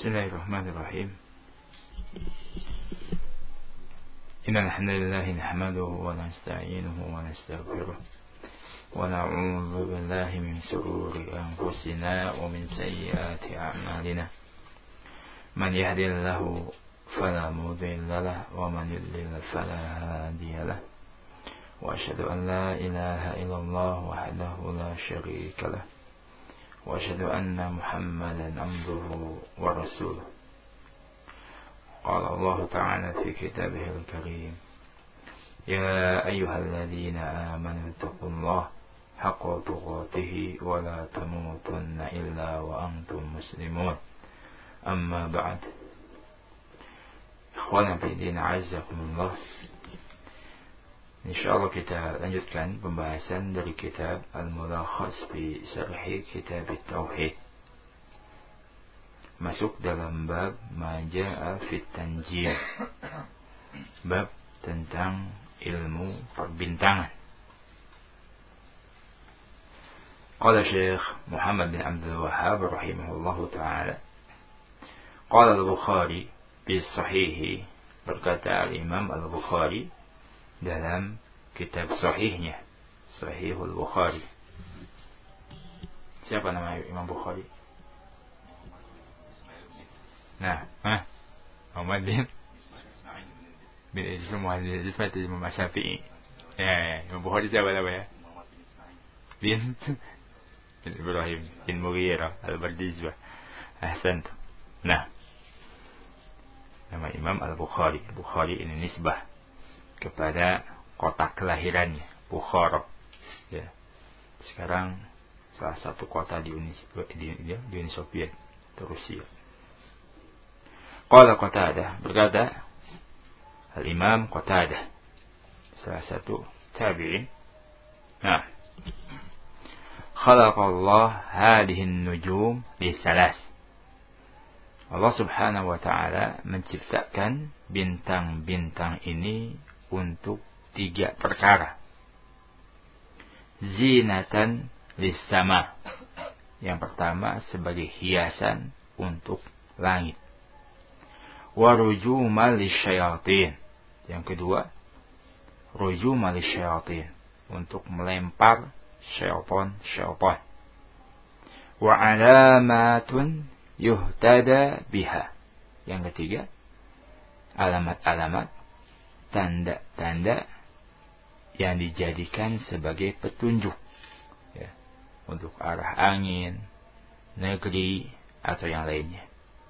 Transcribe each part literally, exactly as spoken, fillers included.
Bismillahirrahmanirrahim. Innal hamdalillah nahmaduhu wa nasta'inuhu wa nastaghfiruh wa na'udzu billahi min shururi anfusina wa min sayyiati a'malina. Man yahdihillahu fala mudilla lahu wa man yudlil fala hadiya lahu. Wa asyhadu an la ilaha illallah wahdahu la syarika lahu. Wa asyhadu anna Muhammadan abduhu wa rasuluh. Qala Allah Ta'ala fi kitabihil karim. Ya ayyuhalladzina amanu taqullaha haqqa tuqatih wa la tamutunna illa wa antum muslimun. Amma ba'd. Ikhwana fi din, azzakumullah. Insyaallah kita lanjutkan pembahasan dari kitab Al-Mulakhas fi Syarh Kitab Tauhid. Masuk dalam bab Maja'a fit Tanjim. Bab tentang ilmu perbintangan. Qala Syekh Muhammad bin Abdul Wahhab rahimahullahu taala. Qala Al-Bukhari fi Sahih, berkata Al-Imam Al-Bukhari dalam kitab sahihnya, Sahihul Bukhari. Siapa nama Imam Bukhari? Nah, ah, Muhammad bin bin Ismail Muhammad bin Ismail Imam Syafi'i. Ya, ya, Imam Bukhari siapa namanya? Bin bin Ibrahim bin Mughirah Al-Bardizbah. Ahsan. Nah, nama Imam Al-Bukhari. Bukhari ini nisbah kepada kota kelahirannya, Bukhara. Ya. Sekarang salah satu kota di Uni, di, di, di Uni Soviet, Rusia. Qala Qatadah, berkata Al-Imam Qatadah, salah satu tabi'in. Nah, khalaqallah hadhihi an-nujum bi salas. Allah Subhanahu wa taala menciptakan bintang-bintang ini untuk tiga perkara. Zinatan lis-sama. Yang pertama sebagai hiasan untuk langit. Wa rujuman lisyayatin. Yang kedua, rujuman lisyayatin, untuk melempar syaitan-syaitan. Wa alamatun yuhtada biha. Yang ketiga, alamat-alamat, tanda-tanda yang dijadikan sebagai petunjuk, ya, untuk arah angin, negeri, atau yang lainnya.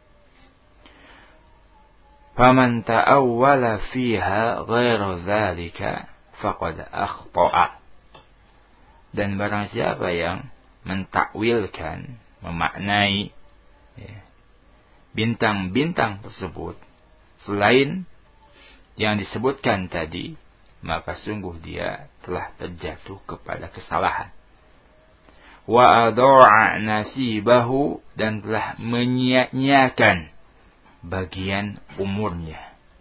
Faman ta'awwala fiha ghairu dzalika faqad akhta'a. Dan barang siapa yang mentakwilkan, memaknai, ya, bintang-bintang tersebut selain yang disebutkan tadi, maka sungguh dia telah terjatuh kepada kesalahan. Wa adha'a nasibahu, dan telah menyia-nyiakan bagian umurnya.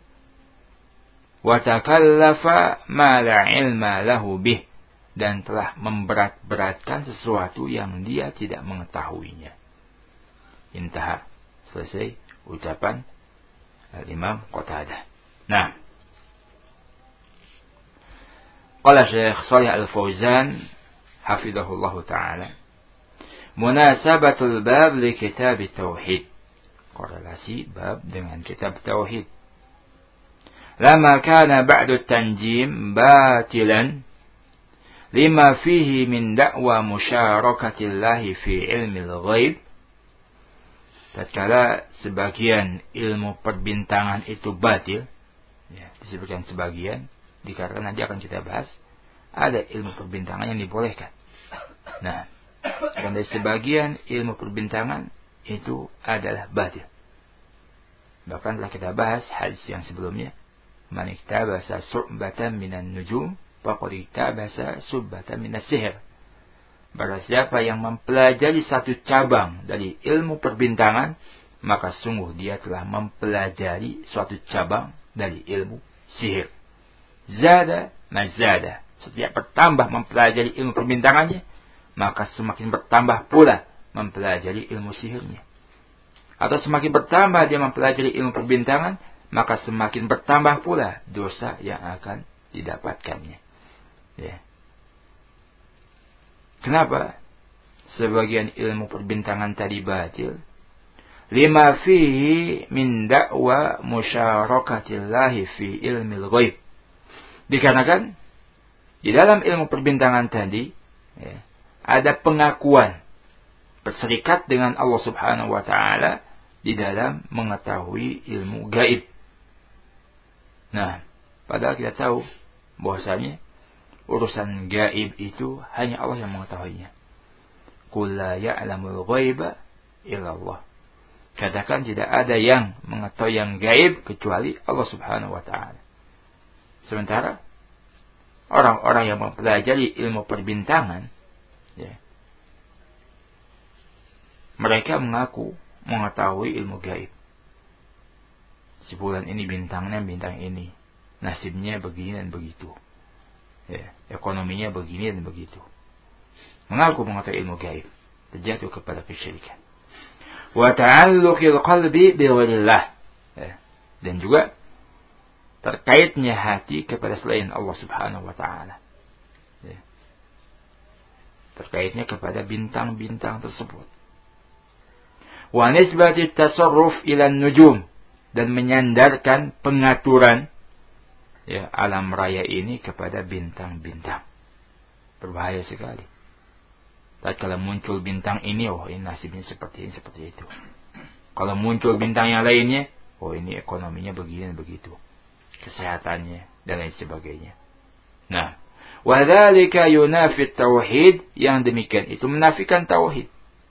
Wa takallafa ma la ilma lahu bih, dan telah memberat-beratkan sesuatu yang dia tidak mengetahuinya. Intah, selesai ucapan Al-Imam Qatadah. Nah, qala Syekh Shalih Al-Fauzan hafizahullahu taala, munasabatul bab li kitab tauhid. Korelasi bab dengan kitab tauhid. Lama kana ba'du tanjim batilan lima fihi min da'wa musyarakatillahi fi ilmil ghaib. Tatkala sebagian ilmu perbintangan itu batil, ya, disebutkan sebagian dikarenakan nanti akan kita bahas ada ilmu perbintangan yang dibolehkan. Nah, dan dari sebagian ilmu perbintangan itu adalah batil. Bahkan telah kita bahas hadis yang sebelumnya, man iktabasa su'batan minan nujum faqad iktabasa su'batan minas sihr. Barang siapa yang mempelajari satu cabang dari ilmu perbintangan, maka sungguh dia telah mempelajari suatu cabang dari ilmu sihir. Zada mazada. Setiap bertambah mempelajari ilmu perbintangannya, maka semakin bertambah pula mempelajari ilmu sihirnya. atau semakin bertambah dia mempelajari ilmu perbintangan, maka semakin bertambah pula dosa yang akan didapatkannya. Ya. Kenapa? Sebagian ilmu perbintangan tadi batil. Lima fihi min da'wa musyarakatillahi fi ilmil ghaib. Dikarenakan di dalam ilmu perbintangan tadi ya, ada pengakuan berserikat dengan Allah Subhanahu wa taala di dalam mengetahui ilmu gaib. Nah, padahal kita tahu bahwasanya urusan gaib itu hanya Allah yang mengetahuinya. Qul la ya'lamul ghaiba illallah. Katakan tidak ada yang mengetahui yang gaib kecuali Allah Subhanahu wa taala. Sementara orang-orang yang mempelajari ilmu perbintangan ya, mereka mengaku mengetahui ilmu gaib. Si bulan ini bintangnya bintang ini, nasibnya begini dan begitu, ya, ekonominya begini dan begitu. Mengaku mengetahui ilmu gaib, terjatuh kepada kesyirikan. Wa ta'alluqil qalbi bi ghairillah. Ya. Dan juga terkaitnya hati kepada selain Allah Subhanahu wa taala. Ya. Terkaitnya kepada bintang-bintang tersebut. Wa nisbati tasarruf ila nujum, dan menyandarkan pengaturan ya alam raya ini kepada bintang-bintang. Berbahaya sekali. Tatkala muncul bintang ini, oh ini nasibnya seperti ini, seperti itu. Kalau muncul bintang yang lainnya, oh ini ekonominya begini dan begitu. Kesehatannya dan lain sebagainya. Nah, wa dzalika yunafi tauhid, yang demikian itu menafikan tauhid.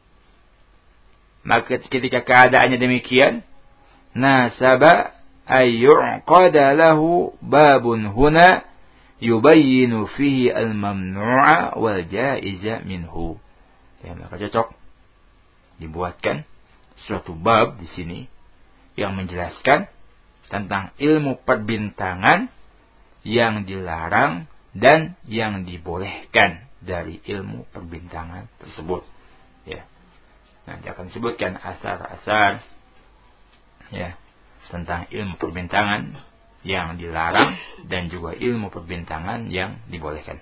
Maka ketika keadaannya demikian, nasaba ayyuqada lahu babun huna yubayyinu fihi al-mamnu'a wal ja'iza minhu. Ya, maka cocok dibuatkan suatu bab di sini yang menjelaskan tentang ilmu perbintangan yang dilarang dan yang dibolehkan dari ilmu perbintangan tersebut. Ya. Nanti akan disebutkan asar-asar ya tentang ilmu perbintangan yang dilarang dan juga ilmu perbintangan yang dibolehkan.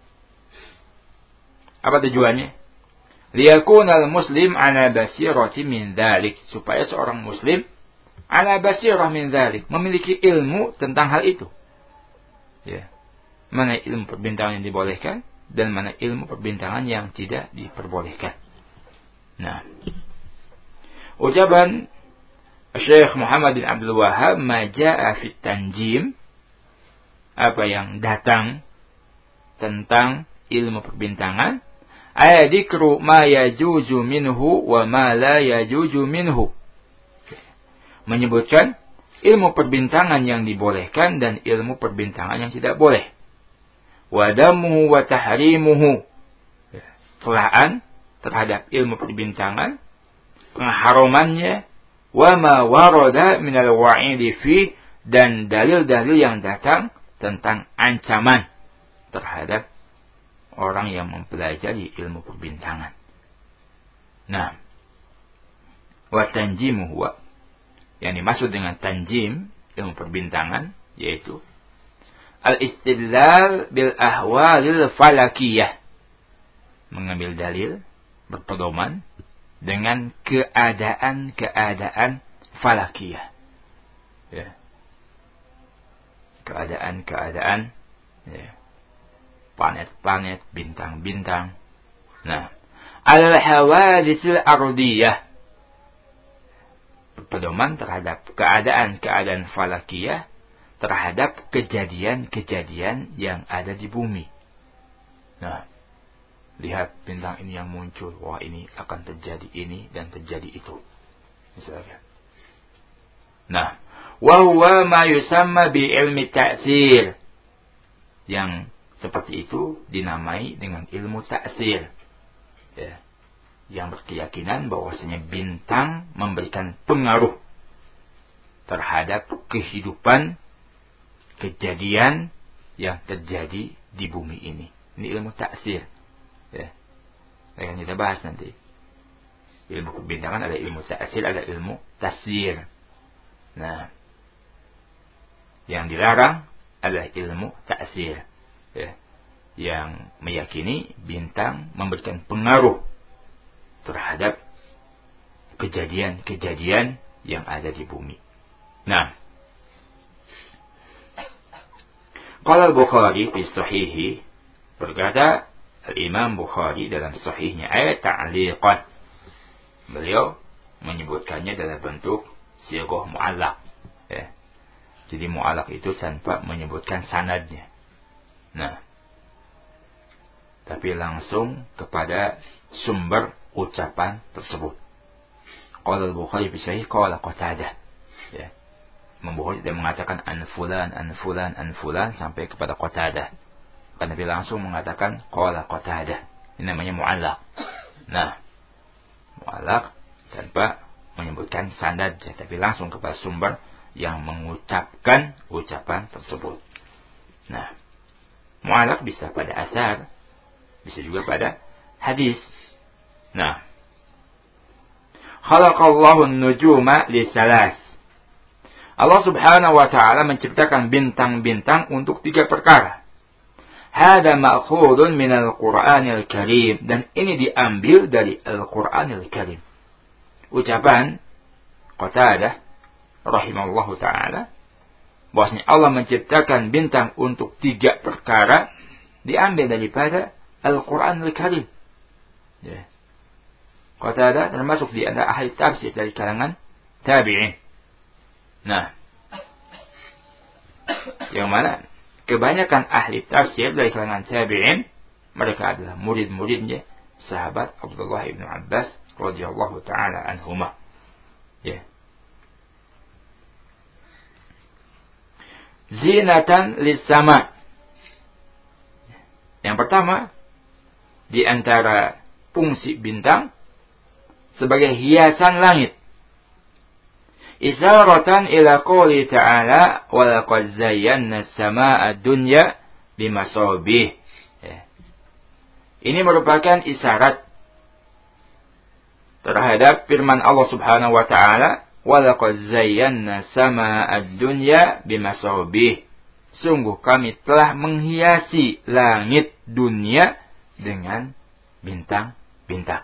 Apa tujuannya? Liyakunal muslim ala basirati min dzalik, supaya seorang muslim ala basirah min dzalik, memiliki ilmu tentang hal itu. Ya. Mana ilmu perbintangan yang dibolehkan dan mana ilmu perbintangan yang tidak diperbolehkan. Nah, ucapan Syekh Muhammad bin Abdul Wahhab, maja'a fit tanjim, apa yang datang tentang ilmu perbintangan, ayadikru ma yajuzu minhu wa ma la yajuzu minhu, menyebutkan ilmu perbintangan yang dibolehkan dan ilmu perbintangan yang tidak boleh. Wadamuhu wa tahrimuhu, celaan terhadap ilmu perbintangan, pengharumannya, wa ma warada minal wa'idi fi, dan dalil-dalil yang datang tentang ancaman terhadap orang yang mempelajari ilmu perbintangan. Nah, wa tanjimu huwa, yang dimaksud dengan tanjim ilmu perbintangan yaitu al-istidlal bil ahwalil falakiyah, mengambil dalil berpedoman dengan keadaan-keadaan falakiyah. Ya. Keadaan-keadaan ya. Planet-planet, bintang-bintang. Nah, al-hawaditsil ardiyah, berpedoman terhadap keadaan-keadaan falakiyah, terhadap kejadian-kejadian yang ada di bumi. Nah, lihat bintang ini yang muncul, wah ini akan terjadi ini dan terjadi itu, misalnya. Nah, wa huwa ma yusamma bi ilmi ta'sir, yang seperti itu dinamai dengan ilmu ta'sir, ya, yang berkeyakinan bahwasanya bintang memberikan pengaruh terhadap kehidupan, kejadian yang terjadi di bumi ini. Ini ilmu ta'sir. Ya, akan kita bahas nanti. Ilmu perbintangan ada ilmu ta'sil, ada ilmu tasyir. Nah, yang dilarang adalah ilmu ta'sir, ya, yang meyakini bintang memberikan pengaruh terhadap kejadian-kejadian yang ada di bumi. Nah, qala al-Bukhari fi sahihi, berkata Al-Imam Bukhari dalam sahihnya, ayat ta'liqan, beliau menyebutkannya dalam bentuk sighah mu'allaq, ya. Jadi mu'allaq itu tanpa menyebutkan sanadnya. Nah, tapi langsung kepada sumber ucapan tersebut. Qala al-Bukhari fi sahih qala Qatadah. Ya. Membukhari tidak mengatakan an fulan an fulan an fulan sampai kepada Qatadah. Karena Nabi langsung mengatakan qala Qatadah. Ini namanya mu'allaq. Nah, mu'allaq tanpa menyebutkan sanadnya, tapi langsung kepada sumber yang mengucapkan ucapan tersebut. Nah, mu'allaq bisa pada asar, bisa juga pada hadis. Nah, khalaqallahu an-nujuma li salas. Allah Subhanahu wa taala menciptakan bintang-bintang untuk tiga perkara. Hada ma'khudun minal Qur'anil Karim, dan ini diambil dari Al-Qur'anil Karim. Ucapan Qatadah rahimahullahu taala bahwasanya Allah menciptakan bintang untuk tiga perkara diambil daripada Al-Qur'anil Karim. Ya. Qatadah termasuk di antara ahli tafsir dari kalangan tabi'in. Nah, yang mana kebanyakan ahli tafsir dari kalangan tabi'in, mereka adalah murid-muridnya sahabat Abdullah ibn Abbas radhiyallahu taala anhuma. Ya. Zinatan lis-sama. Yang pertama, di antara fungsi bintang sebagai hiasan langit. Isaratan ila qouli ta'ala wa laqad zayyana as-samaa'a ad-dunya bimasabih. Ya. Ini merupakan isyarat terhadap firman Allah Subhanahu wa taala, wa laqad zayyana as-samaa'a ad-dunya bimasabih. Sungguh kami telah menghiasi langit dunia dengan bintang-bintang.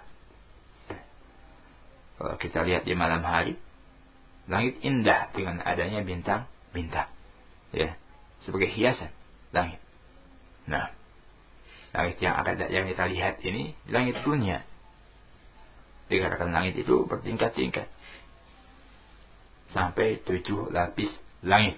Kalau kita lihat di malam hari, langit indah dengan adanya bintang-bintang, ya, sebagai hiasan langit. Nah, langit yang akan yang kita lihat ini langit dunia. Dikatakan langit itu bertingkat-tingkat sampai tujuh lapis langit.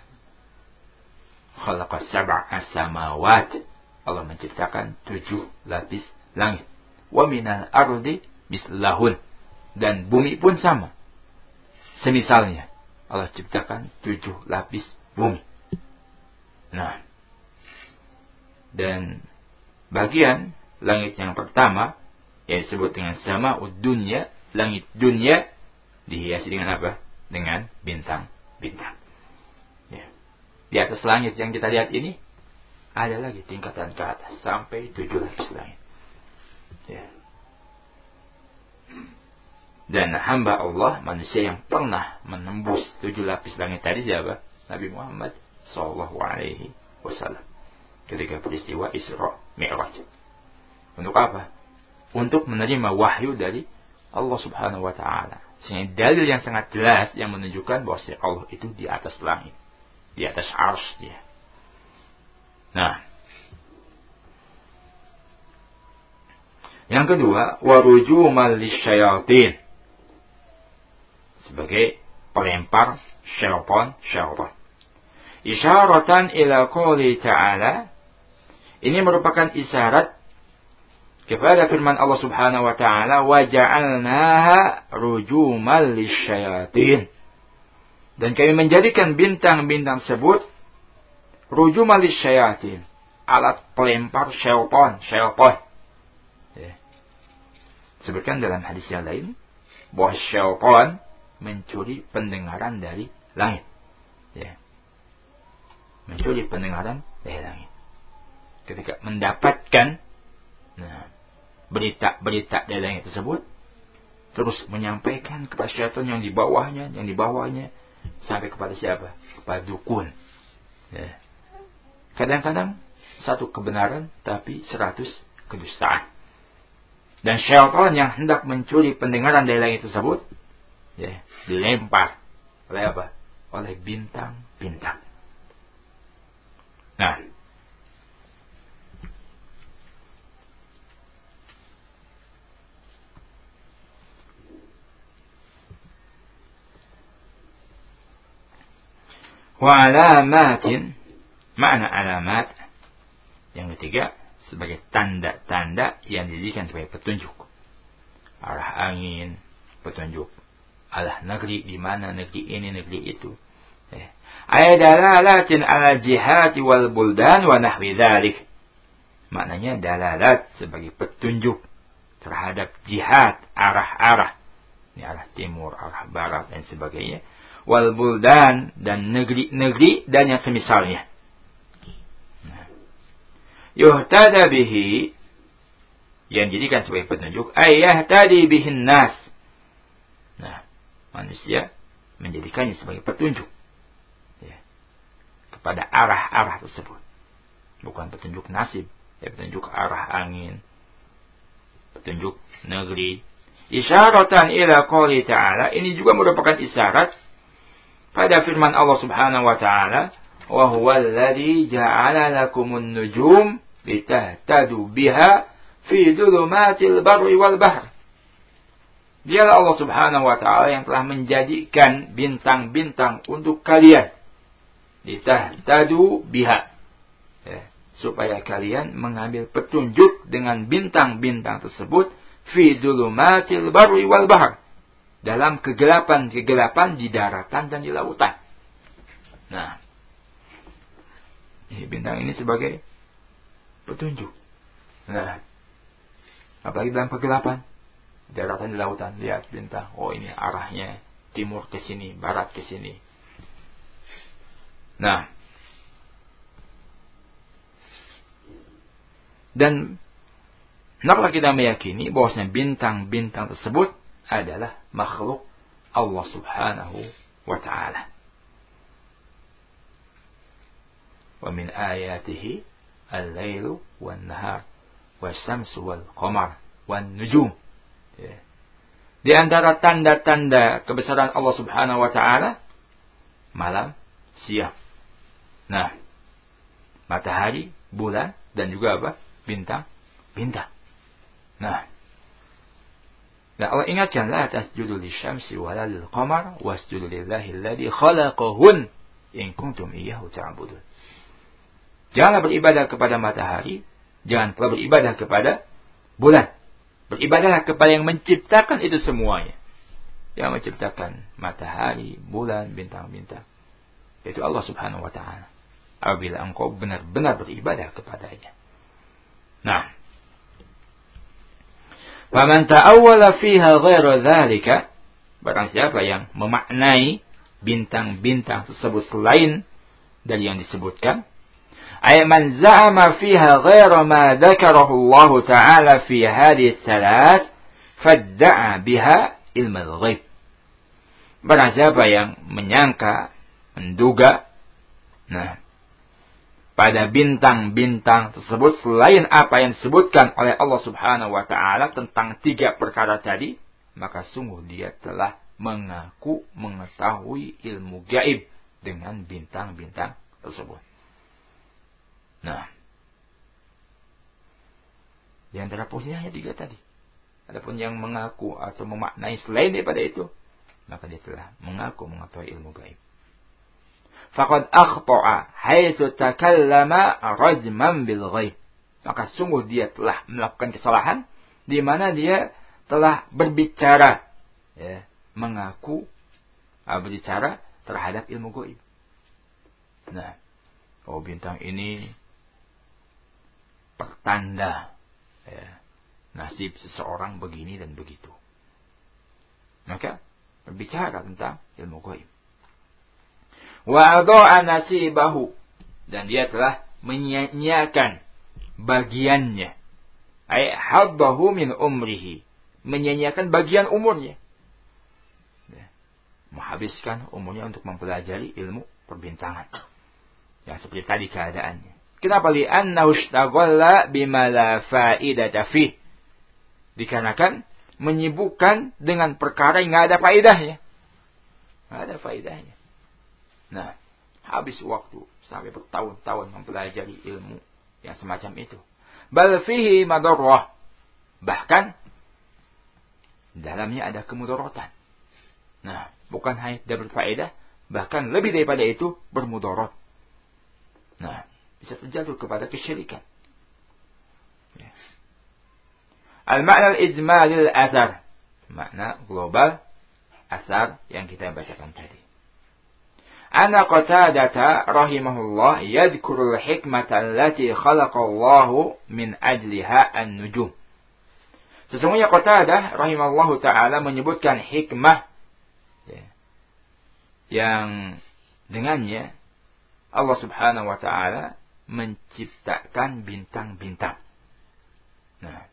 Khalaqas sab'a samawat, Allah menciptakan tujuh lapis langit. Wa minal ardi mislahun, dan bumi pun sama. Semisalnya, Allah ciptakan tujuh lapis bumi. Nah, dan bagian langit yang pertama yang disebut dengan sama'ud dunya, langit dunia, dihiasi dengan apa? Dengan bintang-bintang. Ya. Di atas langit yang kita lihat ini ada lagi tingkatan ke atas sampai tujuh lapis langit. Ya. Dan hamba Allah, manusia yang pernah menembus tujuh lapis langit tadi siapa? Nabi Muhammad sallallahu alaihi wasallam. Ketika peristiwa Isra Mi'raj. Untuk apa? Untuk menerima wahyu dari Allah Subhanahu wa taala. Sehingga dalil yang sangat jelas yang menunjukkan bahwa Allah itu di atas langit, di atas arsy dia. Nah, yang kedua, warujumal lisyayatin, sebagai pelempar syaitan-syaitan. Isyaratan ila qouli ta'ala, ini merupakan isyarat kepada firman Allah Subhanahu wa taala, wa ja'alnaha rujumal lisyayatin, dan kami menjadikan bintang-bintang tersebut rujumal lisyayatin, alat pelempar syaitan, syaitan. Ya. Sebutkan dalam hadis yang lain bahwa syaitan mencuri pendengaran dari langit. Ya. Mencuri pendengaran dari langit. Ketika mendapatkan nah, berita-berita dari langit tersebut, terus menyampaikan kepada syaitan yang di bawahnya, yang di bawahnya, sampai kepada siapa? Kepada dukun. Ya. Kadang-kadang satu kebenaran, tapi seratus kedustaan. Dan syaitan yang hendak mencuri pendengaran dari langit tersebut, ya, dilempar oleh apa? Oleh bintang-bintang. Nah, wa alamatin, makna alamat yang ketiga sebagai tanda-tanda yang dijadikan sebagai petunjuk. Arah angin, petunjuk arah negeri, di mana negeri ini, negeri itu. Eh. Ay dalalatin ala jihati wal buldan wa nahwi dzalik. Maknanya dalalat sebagai petunjuk terhadap jihad, arah-arah. Ini arah timur, arah barat dan sebagainya. Wal buldan dan negeri-negeri dan yang semisalnya. Nah. Yuhtada bihi yang dijadikan sebagai petunjuk, ayah tadi bihin nas. Nah, manusia menjadikannya sebagai petunjuk, ya, kepada arah-arah tersebut. Bukan petunjuk nasib, ya, petunjuk arah angin, petunjuk negeri. Isyaratan ila qouli ta'ala, ini juga merupakan isyarat pada firman Allah Subhanahu wa taala, wa huwal ladzi ja'ala lakumun nujum litahtadu biha fi dhulumatil barri wal bahr. Dialah Allah Subhanahu wa taala yang telah menjadikan bintang-bintang untuk kalian, litahtadu biha, ya, supaya kalian mengambil petunjuk dengan bintang-bintang tersebut fi dhulumatil barri wal bahr, dalam kegelapan-kegelapan di daratan dan di lautan. Nah, ini bintang ini sebagai petunjuk. Nah, apalagi dalam kegelapan, daratan di lautan, lihat bintang. Oh, ini arahnya timur ke sini, barat ke sini. Nah, dan hendaklah kita meyakini bahwasanya bintang-bintang tersebut adalah makhluk Allah Subhanahu wa ta'ala. Wa min ayatihi al-lailu wan-nahar was-samsu wal-qamar wan-nujum. Ya. Di antara tanda-tanda kebesaran Allah Subhanahu wa ta'ala, malam, siang. Nah, matahari, bulan, dan juga apa? Bintang, bintang. Nah, dan Allah ingatkan, la tasjudu lisyamsi wala lilqamar wasjudu lillahi alladzi khalaqahun in kuntum iyyahu ta'budun. Janganlah beribadah kepada matahari, jangan pula beribadah kepada bulan. Beribadahlah kepada yang menciptakan itu semuanya. Yang menciptakan matahari, bulan, bintang-bintang. Yaitu Allah Subhanahu wa ta'ala. Apabila engkau benar-benar beribadah kepadanya. Nah, faman ta'awwala fiha ghairu dzalika, barang siapa yang memaknai bintang-bintang tersebut selain dari yang disebutkan, ay man za'ama fiha ghairu ma dzakarahu Allah Ta'ala fi hadhihi tsalath fadda'a biha ilmal ghaib. Barang siapa yang menyangka, menduga, nah, pada bintang-bintang tersebut selain apa yang disebutkan oleh Allah Subhanahu wa ta'ala tentang tiga perkara tadi, maka sungguh dia telah mengaku mengetahui ilmu gaib dengan bintang-bintang tersebut. Nah, di antara posisinya hanya tiga tadi. Adapun yang mengaku atau memaknai selain daripada itu, maka dia telah mengaku mengetahui ilmu gaib. Faqad akhta'a haitsu takallama rajman bil ghaib. Maka sungguh dia telah melakukan kesalahan di mana dia telah berbicara, ya, mengaku uh, berbicara terhadap ilmu gaib. Nah, oh bintang ini pertanda, ya, nasib seseorang begini dan begitu. Maka berbicara tentang ilmu gaib. Wa adha'a nasibahu, dan dia telah menyia-nyiakan bagiannya, ay haddahu min umrihi, menyia-nyiakan bagian umurnya. Ya. Menghabiskan umurnya untuk mempelajari ilmu perbintangan. Yang seperti tadi keadaannya. Kenapa? Li'annahu ishtaghala bima la fa'idata fih. Dikarenakan menyibukkan dengan perkara yang tidak ada faedahnya. Tidak ada faedahnya. Nah, habis waktu sampai bertahun-tahun mempelajari ilmu yang semacam itu. Bal fihi madarrah. Bahkan dalamnya ada kemudaratan. Nah, bukan hanya tidak berfaedah, bahkan lebih daripada itu bermudarat. Nah, bisa terjatuh kepada kesyirikan. Ya. Al-ma'na al-ijmal al-athar. Makna global asar yang kita bacakan tadi. Ana Qatadah rahimahullah yadhkurul hikmata allati khalaqallahu min ajliha an-nujum. Sesungguhnya Qatadah rahimahullahu taala menyebutkan hikmah ya, yang dengannya Allah Subhanahu wa taala menciptakan bintang-bintang. Nah,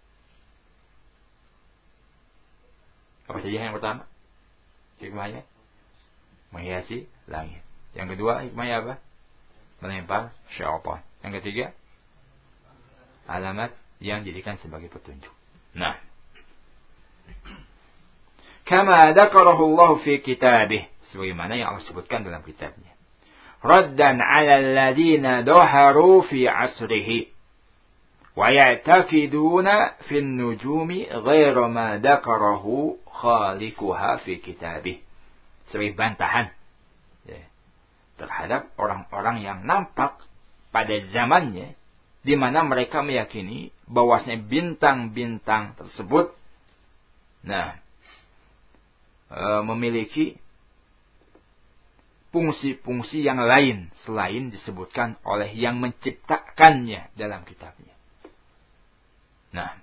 apa saja yang pertama? Hikmahnya menghiasi langit. Yang kedua, hikmahnya apa? Melempar syaitan. Yang ketiga, alamat yang dijadikan sebagai petunjuk. Nah, kama dzakarahu Allah fi kitabih, sebagaimana yang Allah sebutkan dalam kitabnya. Raddan 'ala alladziina daharu fi 'asrihi wa ya'taqiduna fi an-nujumi ghaira ma dzakarahu khaliquha fi kitabih. Sebagai bantahan ya, terhadap orang-orang yang nampak pada zamannya, di mana mereka meyakini bahwasanya bintang-bintang tersebut nah e, memiliki fungsi-fungsi yang lain selain disebutkan oleh yang menciptakannya dalam kitabnya. Nah,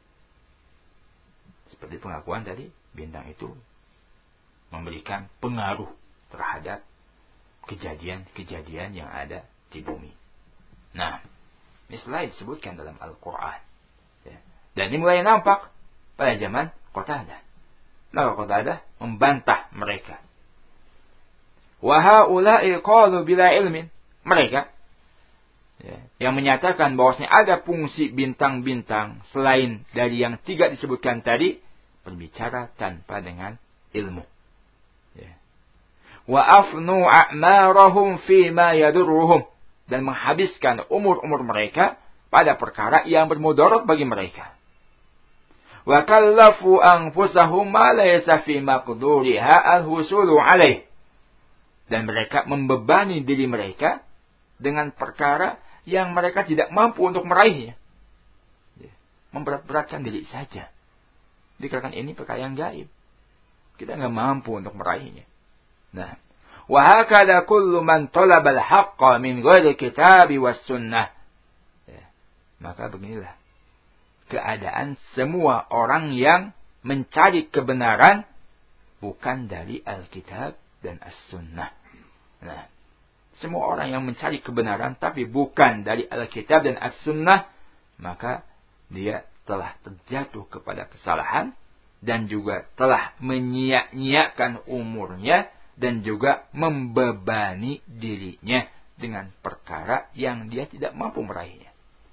seperti pengakuan tadi, bintang itu memberikan pengaruh terhadap kejadian-kejadian yang ada di bumi. Nah, ini selain disebutkan dalam Al-Quran. Ya. Dan ini mulai nampak pada zaman Qatadah. Maka Qatadah membantah mereka. Wa haula'i qalu bila ilmin. Mereka ya, yang menyatakan bahwasanya ada fungsi bintang-bintang selain dari yang tiga disebutkan tadi, berbicara tanpa dengan ilmu. Ya. Wa afnu a'marahum fi ma yadurruhum, dan menghabiskan umur-umur mereka pada perkara yang bermudarat bagi mereka. Wa kallafu anfusahum ma laysa fi maqduriha al-husulu alaih, dan mereka membebani diri mereka dengan perkara yang mereka tidak mampu untuk meraihnya. Memberat-beratkan diri saja. Dikarenakan ini perkara yang gaib. Kita nggak mampu untuk meraihnya. Nah, wa hakada kullu man talaba al-haqqa min ghairi kitabi was sunnah. Ya. Maka beginilah keadaan semua orang yang mencari kebenaran bukan dari Alkitab dan As-Sunnah. Nah, semua orang yang mencari kebenaran tapi bukan dari Alkitab dan As-Sunnah, maka dia telah terjatuh kepada kesalahan dan juga telah menyia-nyiakan umurnya dan juga membebani dirinya dengan perkara yang dia tidak mampu meraihnya.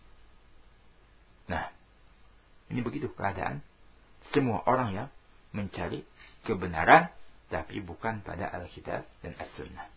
Nah, ini begitu keadaan semua orang yang mencari kebenaran tapi bukan pada Alkitab dan As-Sunnah.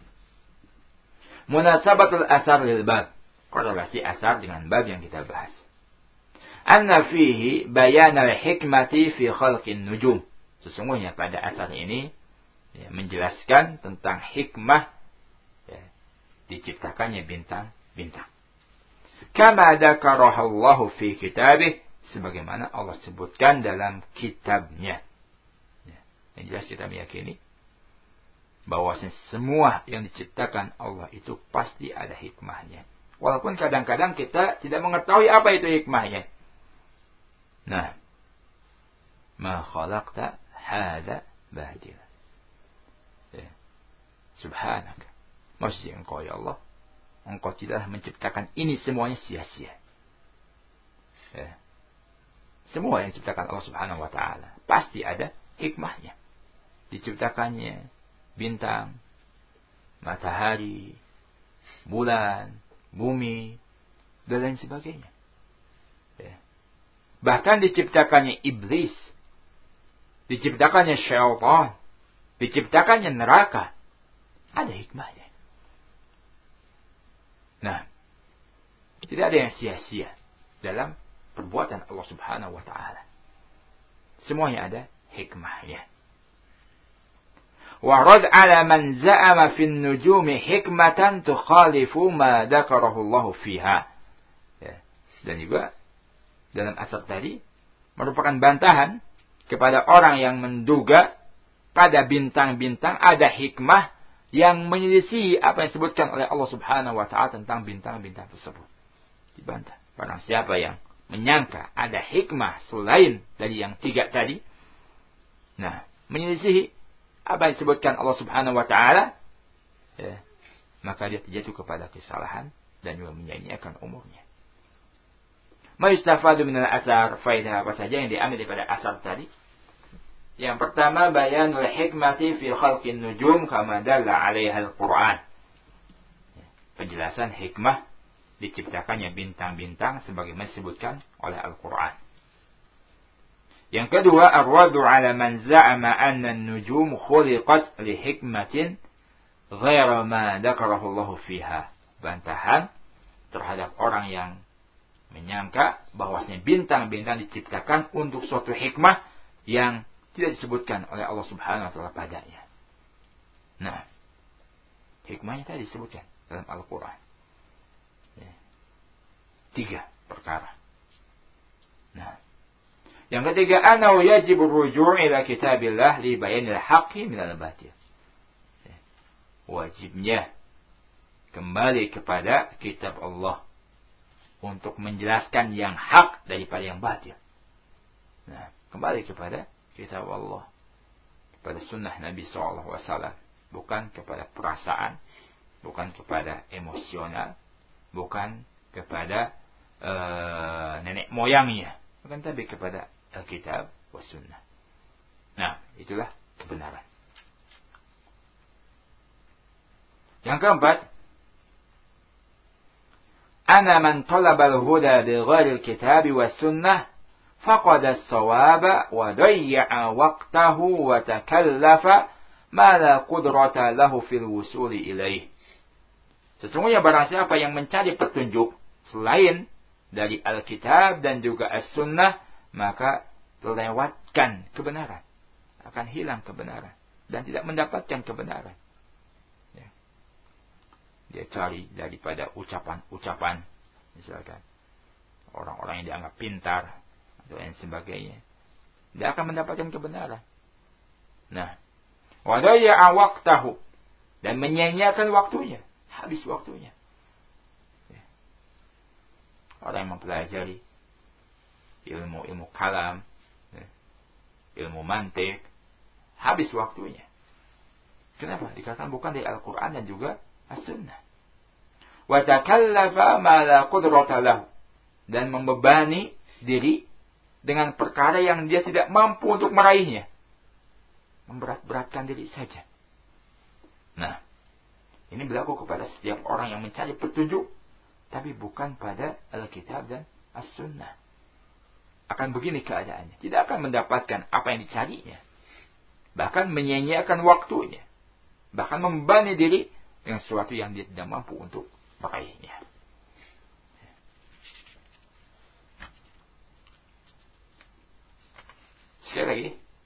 Munasabatul asar lil bab, korelasi asar dengan bab yang kita bahas. Anna fihi bayan al-hikmati fi khalqin nujum. Sesungguhnya pada asar ini ya, menjelaskan tentang hikmah ya, diciptakannya bintang-bintang. Kama dzakarahu fi kitabih, sebagaimana Allah sebutkan dalam kitabnya. Ya, yang jelas kita meyakini bahwasanya semua yang diciptakan Allah itu pasti ada hikmahnya. Walaupun kadang-kadang kita tidak mengetahui apa itu hikmahnya. Nah, ma khalaqta hadza batila. Ya. Subhanaka. Maksudnya engkau ya Allah, engkau tidaklah menciptakan ini semuanya sia-sia. Ya. Semua yang diciptakan Allah Subhanahu wa taala pasti ada hikmahnya. Diciptakannya bintang, matahari, bulan, bumi, dan lain sebagainya. Ya. Bahkan diciptakannya iblis, diciptakannya syaitan, diciptakannya neraka, ada hikmahnya. Nah, tidak ada yang sia-sia dalam perbuatan Allah Subhanahu wa taala. Semuanya ada hikmahnya. Wa rad 'ala man za'ama fi an-nujumi hikmatan tukhalifu ma dzakarahu Allah fiha. Ya. Dan juga dalam asar tadi merupakan bantahan kepada orang yang menduga pada bintang-bintang ada hikmah yang menyelisihi apa yang disebutkan oleh Allah Subhanahu wa taala tentang bintang-bintang tersebut. Dibantah. Barang siapa yang menyangka ada hikmah selain dari yang tiga tadi, nah, menyelisihi apa yang disebutkan Allah Subhanahu wa taala, ya, maka dia terjatuh kepada kesalahan dan juga menyanyiakan umurnya. Ma yustafadu minal asar, faedah apa saja yang diambil daripada asar tadi? Yang pertama, bayanul hikmati fi khalqin nujum kama dalla 'alaiha al-Qur'an. Penjelasan hikmah diciptakannya bintang-bintang sebagaimana disebutkan oleh Al-Qur'an. Yang kedua, ar-raddu 'ala man za'ama anna an-nujum khuliqat li hikmatin ghaira ma dzakarahu Allah fiha. Bantahan terhadap orang yang menyangka bahwasanya bintang-bintang diciptakan untuk suatu hikmah yang tidak disebutkan oleh Allah Subhanahu wa taala padanya. Nah, hikmahnya tadi disebutkan dalam Al-Qur'an. Ya. Tiga perkara. Nah, yang ketiga, annahu yajibu ar-ruju' ila kitabillah li bayanil haqqi minal batil. Ya. Wajibnya kembali kepada kitab Allah untuk menjelaskan yang hak daripada yang batil. Nah, kembali kepada kitab Allah, kepada sunnah Nabi shallallahu alaihi wasallam, bukan kepada perasaan, bukan kepada emosional, bukan kepada uh, nenek moyangnya, bukan, tapi kepada Alkitab wa sunnah. Nah, itulah kebenaran. Yang keempat, ana man talaba al-huda bi ghairi al-kitab wa sunnah faqad as-sawaba wa dayya'a waqtahu wa takallafa ma la qudrata lahu fil wusuli ilaih. Sesungguhnya barang siapa yang mencari petunjuk selain dari Alkitab dan juga As-Sunnah, maka terlewatkan kebenaran, akan hilang kebenaran dan tidak mendapatkan kebenaran. Ya. Dia cari daripada ucapan-ucapan, misalkan orang-orang yang dianggap pintar atau yang sebagainya, dia akan mendapatkan kebenaran. Nah, wadayya'a waqtahu, dan menyia-nyiakan waktunya, habis waktunya. Ya. Orang yang mempelajari ilmu-ilmu kalam, ya, ilmu mantik, habis waktunya. Kenapa? Dikatakan bukan dari Al-Quran dan juga As-Sunnah. Wa takallafa ma la qudrata lahu, dan membebani diri dengan perkara yang dia tidak mampu untuk meraihnya. Memberat-beratkan diri saja. Nah, ini berlaku kepada setiap orang yang mencari petunjuk, tapi bukan pada Alkitab dan As-Sunnah. Akan begini keadaannya. Tidak akan mendapatkan apa yang dicarinya. Bahkan menyia-nyiakan waktunya. Bahkan membebani diri dengan sesuatu yang dia tidak mampu untuk meraihnya. Sekali lagi,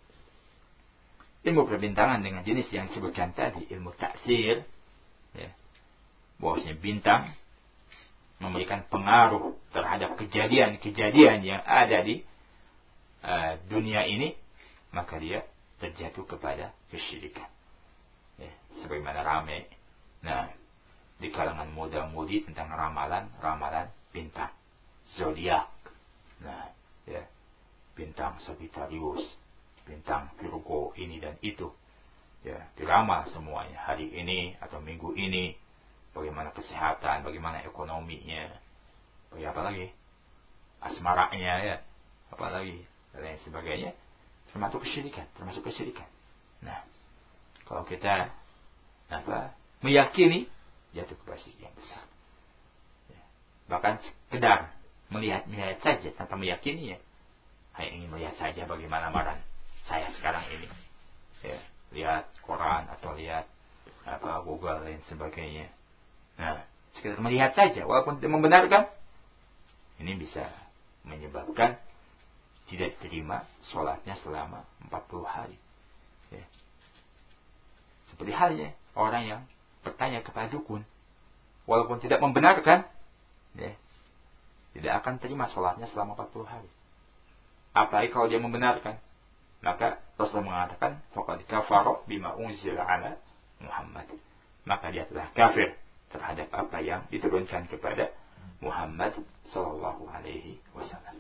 ilmu perbintangan dengan jenis yang disebutkan tadi, ilmu taksir, ya, bahwasanya bintang memberikan pengaruh terhadap kejadian-kejadian yang ada di uh, dunia ini, maka dia terjatuh kepada kesyirikan. Ya, sebagaimana ramai, nah, di kalangan muda-mudi tentang ramalan-ramalan bintang, zodiak, nah, ya, bintang Sagittarius, bintang Virgo ini dan itu, ya, diramal semuanya hari ini atau minggu ini. Bagaimana kesehatan, bagaimana ekonominya, bagaimana apa lagi, asmaranya, ya, apalagi dan lain sebagainya, termasuk kesyirikan, termasuk kesyirikan. Nah, kalau kita apa meyakini, jatuh kepada syirik yang besar. Ya. Bahkan sekedar melihat-melihat saja tanpa meyakini, ya, hanya ingin melihat saja bagaimana amaran saya sekarang ini. Ya, lihat koran atau lihat apa Google dan sebagainya. Nah, sekedar melihat saja, walaupun tidak membenarkan, ini bisa menyebabkan tidak diterima sholatnya selama empat puluh hari. Ya. Seperti halnya orang yang bertanya kepada dukun, walaupun tidak membenarkan, ya, tidak akan terima sholatnya selama empat puluh hari. Apalagi kalau dia membenarkan, maka Rasulullah mengatakan, faqad kafara bima unzila ala Muhammad. Maka dia telah kafir terhadap apa yang diturunkan kepada Muhammad sallallahu alaihi wasallam.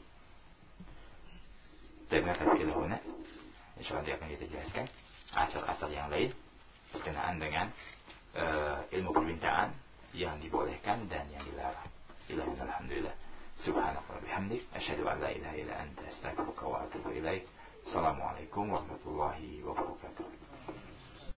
Terima kasih ilahuna. Insyaallah akan kita jelaskan asal-asal yang lain berkenaan dengan uh, ilmu perbintangan yang dibolehkan dan yang dilarang. Ilahuna alhamdulillah. Subhanallah wa bihamdik, asyhadu an la ilaha illa anta, astaghfiruka wa atubu ilaik. Assalamualaikum warahmatullahi wabarakatuh.